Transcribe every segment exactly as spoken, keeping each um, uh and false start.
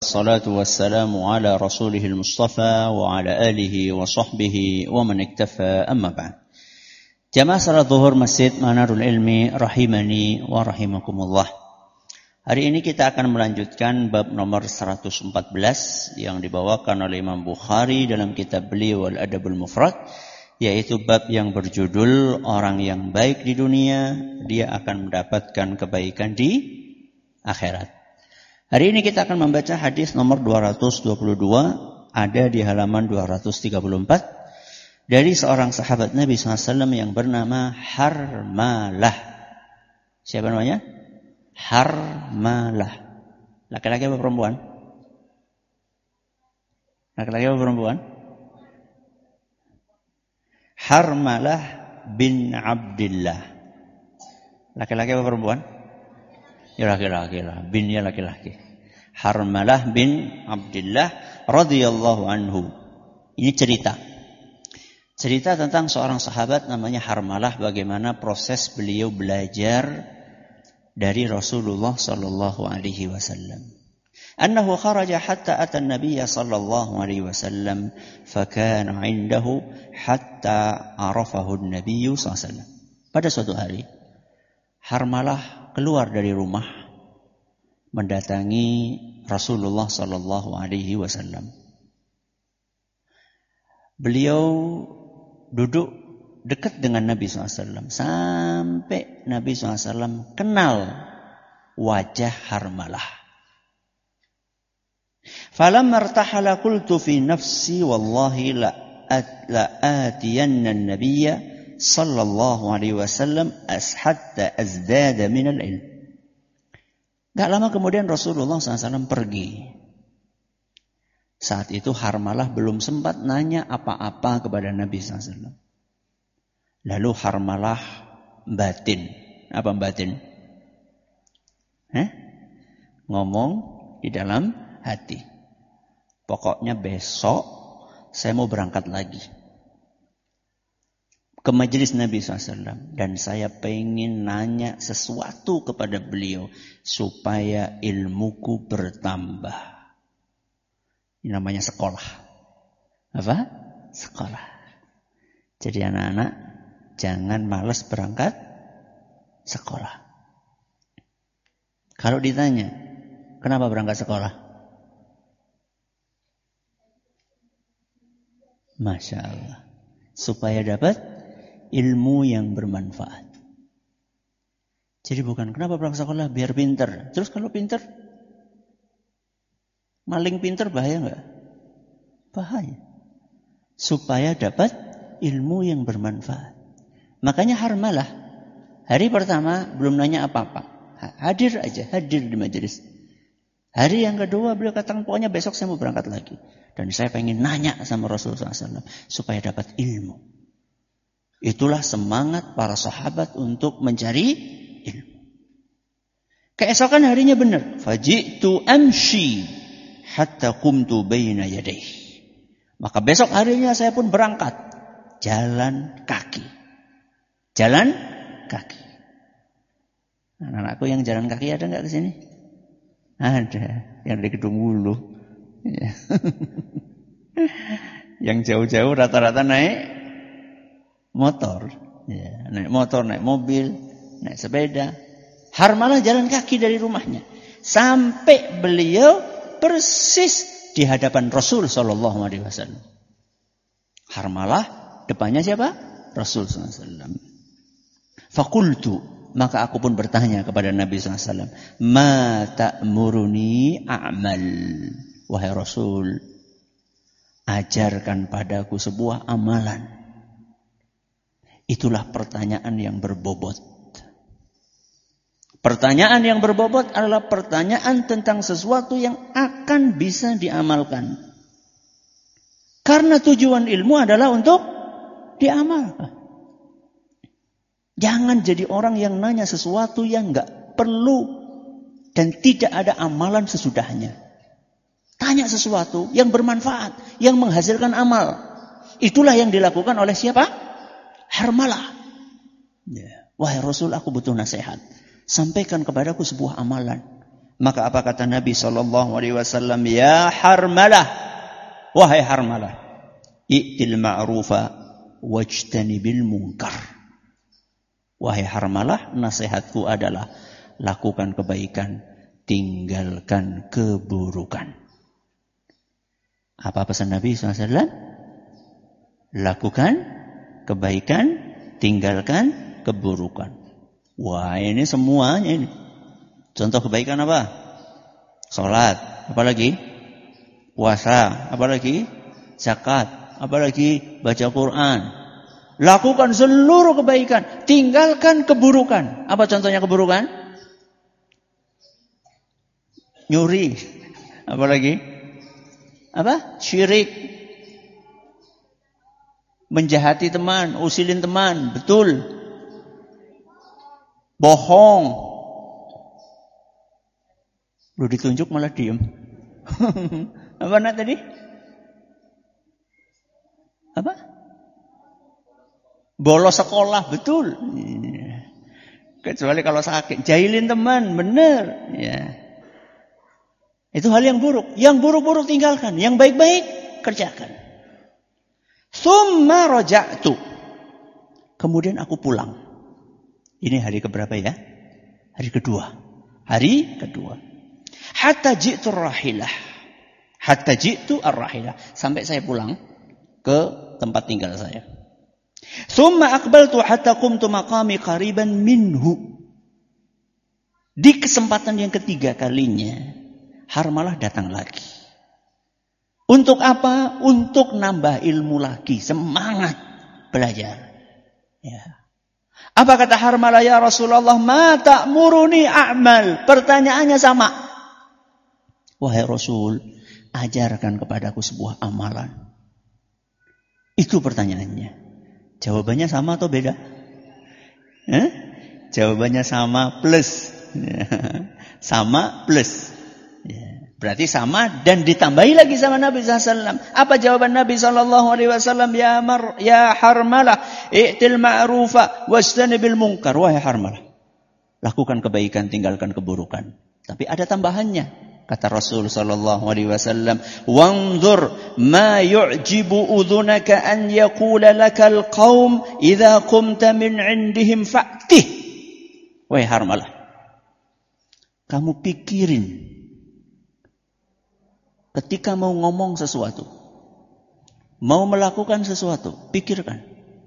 wassalatu wassalamu ala rasulihil mustafa wa ala alihi wa sahbihi wa man iktafa amma ba'd. Jamaah salat zuhur Masjid Manarul Ilmi rahimani wa rahimakumullah. Hari ini kita akan melanjutkan bab nomor seratus empat belas yang dibawakan oleh Imam Bukhari dalam kitab beliau Al-Adabul Mufrad, yaitu bab yang berjudul orang yang baik di dunia dia akan mendapatkan kebaikan di akhirat. Hari ini kita akan membaca hadis nomor dua ratus dua puluh dua, ada di halaman dua ratus tiga puluh empat, dari seorang sahabat Nabi shallallahu alaihi wasallam yang bernama Harmalah. Siapa namanya? Harmalah. Laki-laki apa perempuan? Laki-laki apa perempuan? Harmalah bin Abdillah. Laki-laki apa perempuan? Ya laki-laki lah, binnya laki-laki. Harmalah bin Abdillah radhiyallahu anhu. Ini cerita. Cerita tentang seorang sahabat namanya Harmalah, bagaimana proses beliau belajar dari Rasulullah sallallahu alaihi wasallam. Annahu kharaja hatta ata an-nabiy sallallahu alaihi wasallam fakana 'indahu hatta arafahu an-nabiy sallallahu alaihi wasallam. Pada suatu hari Harmalah keluar dari rumah mendatangi Rasulullah sallallahu alaihi wasallam. Beliau duduk dekat dengan Nabi sallallahu alaihi wasallam sampai Nabi sallallahu alaihi wasallam kenal wajah Harmalah. Falamma irtahala qultu fi nafsi wallahi la la atiyanna an-nabiyya sallallahu alaihi wasallam hatta azdada min al-ilm. Gak lama kemudian Rasulullah sallallahu alaihi wasallam pergi. Saat itu Harmalah belum sempat nanya apa-apa kepada Nabi sallallahu alaihi wasallam. Lalu Harmalah batin. Apa batin? Eh? Ngomong di dalam hati. Pokoknya besok saya mau berangkat lagi ke majelis Nabi sallallahu alaihi wasallam. Dan saya pengen nanya sesuatu kepada beliau supaya ilmuku bertambah. Ini namanya sekolah. Apa? Sekolah. Jadi anak-anak jangan malas berangkat sekolah. Kalau ditanya, kenapa berangkat sekolah? Masya Allah. Supaya dapat ilmu yang bermanfaat. Jadi bukan kenapa berangkat sekolah biar pinter. Terus kalau pinter, maling pinter bahaya nggak? Bahaya. Supaya dapat ilmu yang bermanfaat. Makanya Harmalah hari pertama belum nanya apa-apa, hadir aja, hadir di majelis. Hari yang kedua beliau katakan pokoknya besok saya mau berangkat lagi dan saya pengen nanya sama Rasulullah sallallahu alaihi wasallam supaya dapat ilmu. Itulah semangat para sahabat untuk mencari ilmu. Keesokan harinya benar. Faji'tu amshi hatta qumtu baina yadayhi. Maka besok harinya saya pun berangkat. Jalan kaki. Jalan kaki. Anak-anakku yang jalan kaki ada enggak ke sini? Ada. Yang dari Gedung Wulu. Yang jauh-jauh rata-rata naik motor, ya, naik motor, naik mobil, naik sepeda. Harmalah jalan kaki dari rumahnya sampai beliau persis di hadapan Rasul sallallahu alaihi wasallam. Harmalah depannya siapa? Rasul sallallahu alaihi wasallam. Faqultu, maka aku pun bertanya kepada Nabi sallallahu alaihi wasallam, "Ma ta'muruni a'mal?" Wahai Rasul, ajarkan padaku sebuah amalan. Itulah pertanyaan yang berbobot. Pertanyaan yang berbobot adalah pertanyaan tentang sesuatu yang akan bisa diamalkan. Karena tujuan ilmu adalah untuk diamalkan. Jangan jadi orang yang nanya sesuatu yang enggak perlu dan tidak ada amalan sesudahnya. Tanya sesuatu yang bermanfaat, yang menghasilkan amal. Itulah yang dilakukan oleh siapa? Harmalah. Ya. Wahai Rasul, aku butuh nasihat. Sampaikan kepadaku sebuah amalan. Maka apa kata Nabi sallallahu alaihi wasallam? Ya Harmalah, wahai Harmalah, i'til ma'rufa wajtanibil munkar. Wahai Harmalah, nasihatku adalah lakukan kebaikan, tinggalkan keburukan. Apa pesan Nabi sallallahu alaihi wasallam? Lakukan kebaikan, tinggalkan keburukan. Wah, ini semuanya ini. Contoh kebaikan apa? Salat, apalagi? Puasa, apalagi? Zakat, apalagi? Baca Quran. Lakukan seluruh kebaikan, tinggalkan keburukan. Apa contohnya keburukan? Nyuri, apalagi? Apa? Syirik. Menjahati teman, usilin teman, betul. Bohong. Lu ditunjuk malah diem. Apa nak tadi? Apa? Bolos sekolah, betul. Kecuali kalau sakit. Jahilin teman, benar. Ya. Itu hal yang buruk. Yang buruk-buruk tinggalkan. Yang baik-baik kerjakan. Tsumma raja'tu. Kemudian aku pulang. Ini hari keberapa ya? Hari kedua. Hari kedua. Hatta ji'tu ar-rahilah. Hatta ji'tu ar-rahilah. Sampai saya pulang ke tempat tinggal saya. Tsumma aqbaltu hatta qumtu maqami qariban minhu. Di kesempatan yang ketiga kalinya, Harmalah datang lagi. Untuk apa? Untuk nambah ilmu lagi, semangat belajar. Ya. Apa kata Harmalah? Ya Rasulullah, ma ta'muruni a'mal. Pertanyaannya sama. Wahai Rasul, ajarkan kepadaku sebuah amalan. Itu pertanyaannya. Jawabannya sama atau beda? Eh? Jawabannya sama plus. Sama plus. Ya. Berarti sama dan ditambahi lagi sama Nabi shallallahu alaihi wasallam. Apa jawaban Nabi shallallahu alaihi wasallam? Ya mar, ya Harmalah, i'til ma'rufa wajtanibil munkar. Wahai Harmalah, lakukan kebaikan, tinggalkan keburukan. Tapi ada tambahannya. Kata Rasul sallallahu alaihi wasallam, "Wanzur ma yu'jibu udhunaka an yaqula lakal qaum idza qumta min 'indihim fa'tih." Wahai Harmalah, kamu pikirin ketika mau ngomong sesuatu, mau melakukan sesuatu, pikirkan.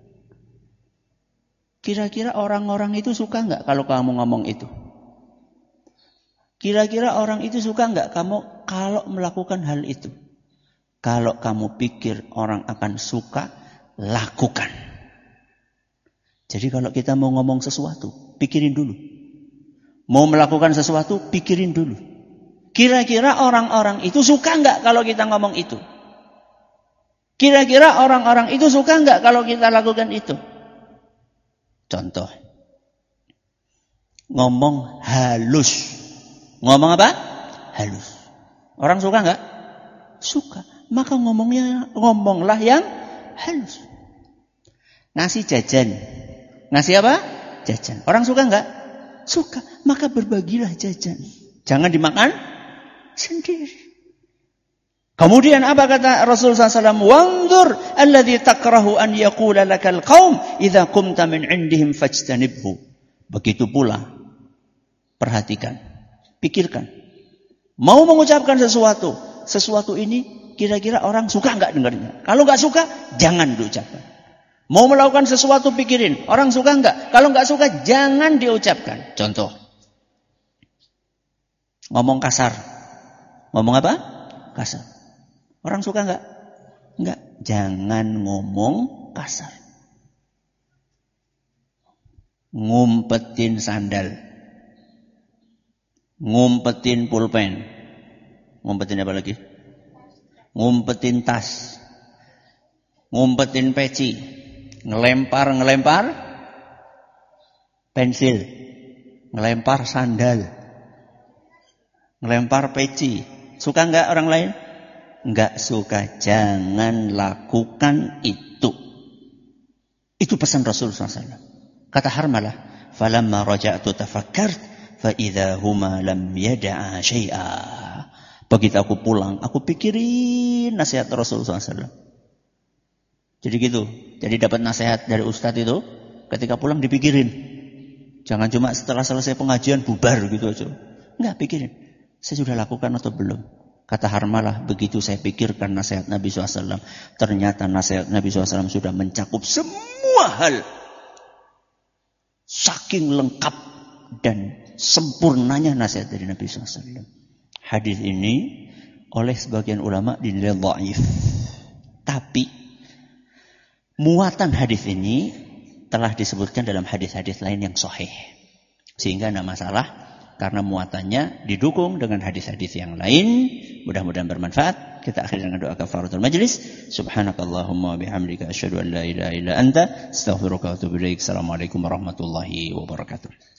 Kira-kira orang-orang itu suka enggak kalau kamu ngomong itu? Kira-kira orang itu suka enggak kamu kalau melakukan hal itu? Kalau kamu pikir orang akan suka, lakukan. Jadi kalau kita mau ngomong sesuatu, pikirin dulu. Mau melakukan sesuatu, pikirin dulu. Kira-kira orang-orang itu suka enggak kalau kita ngomong itu? Kira-kira orang-orang itu suka enggak kalau kita lakukan itu? Contoh. Ngomong halus. Ngomong apa? Halus. Orang suka enggak? Suka. Maka ngomongnya ngomonglah yang halus. Ngasih jajan. Ngasih apa? Jajan. Orang suka enggak? Suka. Maka berbagilah jajan. Jangan dimakan sendiri. Kemudian apa kata Rasul sallallahu alaihi wasallam? Wanzur alladhi takrahu an yaqula lakal qaum idza qumta min 'indihim fajtanibhu. Begitu pula perhatikan. Pikirkan. Mau mengucapkan sesuatu. Sesuatu ini kira-kira orang suka enggak dengarnya? Kalau enggak suka, jangan diucapkan. Mau melakukan sesuatu, pikirin. Orang suka enggak? Kalau enggak suka, jangan diucapkan. Contoh. Ngomong kasar. Ngomong apa? Kasar. Orang suka enggak? Enggak. Jangan ngomong kasar. Ngumpetin sandal. Ngumpetin pulpen. Ngumpetin apa lagi? Ngumpetin tas. Ngumpetin peci. Ngelempar-ngelempar pensil. Ngelempar sandal. Ngelempar peci. Suka enggak orang lain? Enggak suka. Jangan lakukan itu. Itu pesan Rasul sallallahu alaihi wasallam. Kata Harmalah, "Falamma raja'tu tafakkart fa idza huma lam yada'a syai'a. Begitu aku pulang, aku pikirin nasihat Rasulullah sallallahu alaihi wasallam. Jadi gitu. Jadi dapat nasihat dari ustadz itu, ketika pulang dipikirin. Jangan cuma setelah selesai pengajian bubar gitu aja. Enggak, pikirin. Saya sudah lakukan atau belum? Kata Harmalah, begitu saya pikirkan nasihat Nabi shallallahu alaihi wasallam, ternyata nasihat Nabi shallallahu alaihi wasallam sudah mencakup semua hal. Saking lengkap dan sempurnanya nasihat dari Nabi shallallahu alaihi wasallam. Hadis ini oleh sebagian ulama dinilai dhaif. Tapi muatan hadis ini telah disebutkan dalam hadis-hadis lain yang sahih. Sehingga tidak masalah karena muatannya didukung dengan hadis-hadis yang lain. Mudah-mudahan bermanfaat. Kita akhiri dengan doa kafaratul majlis. Subhanakallahumma bihamdika asyhadu an la ilaha illa anta astaghfiruka wa atubu ilaik. Assalamualaikum warahmatullahi wabarakatuh.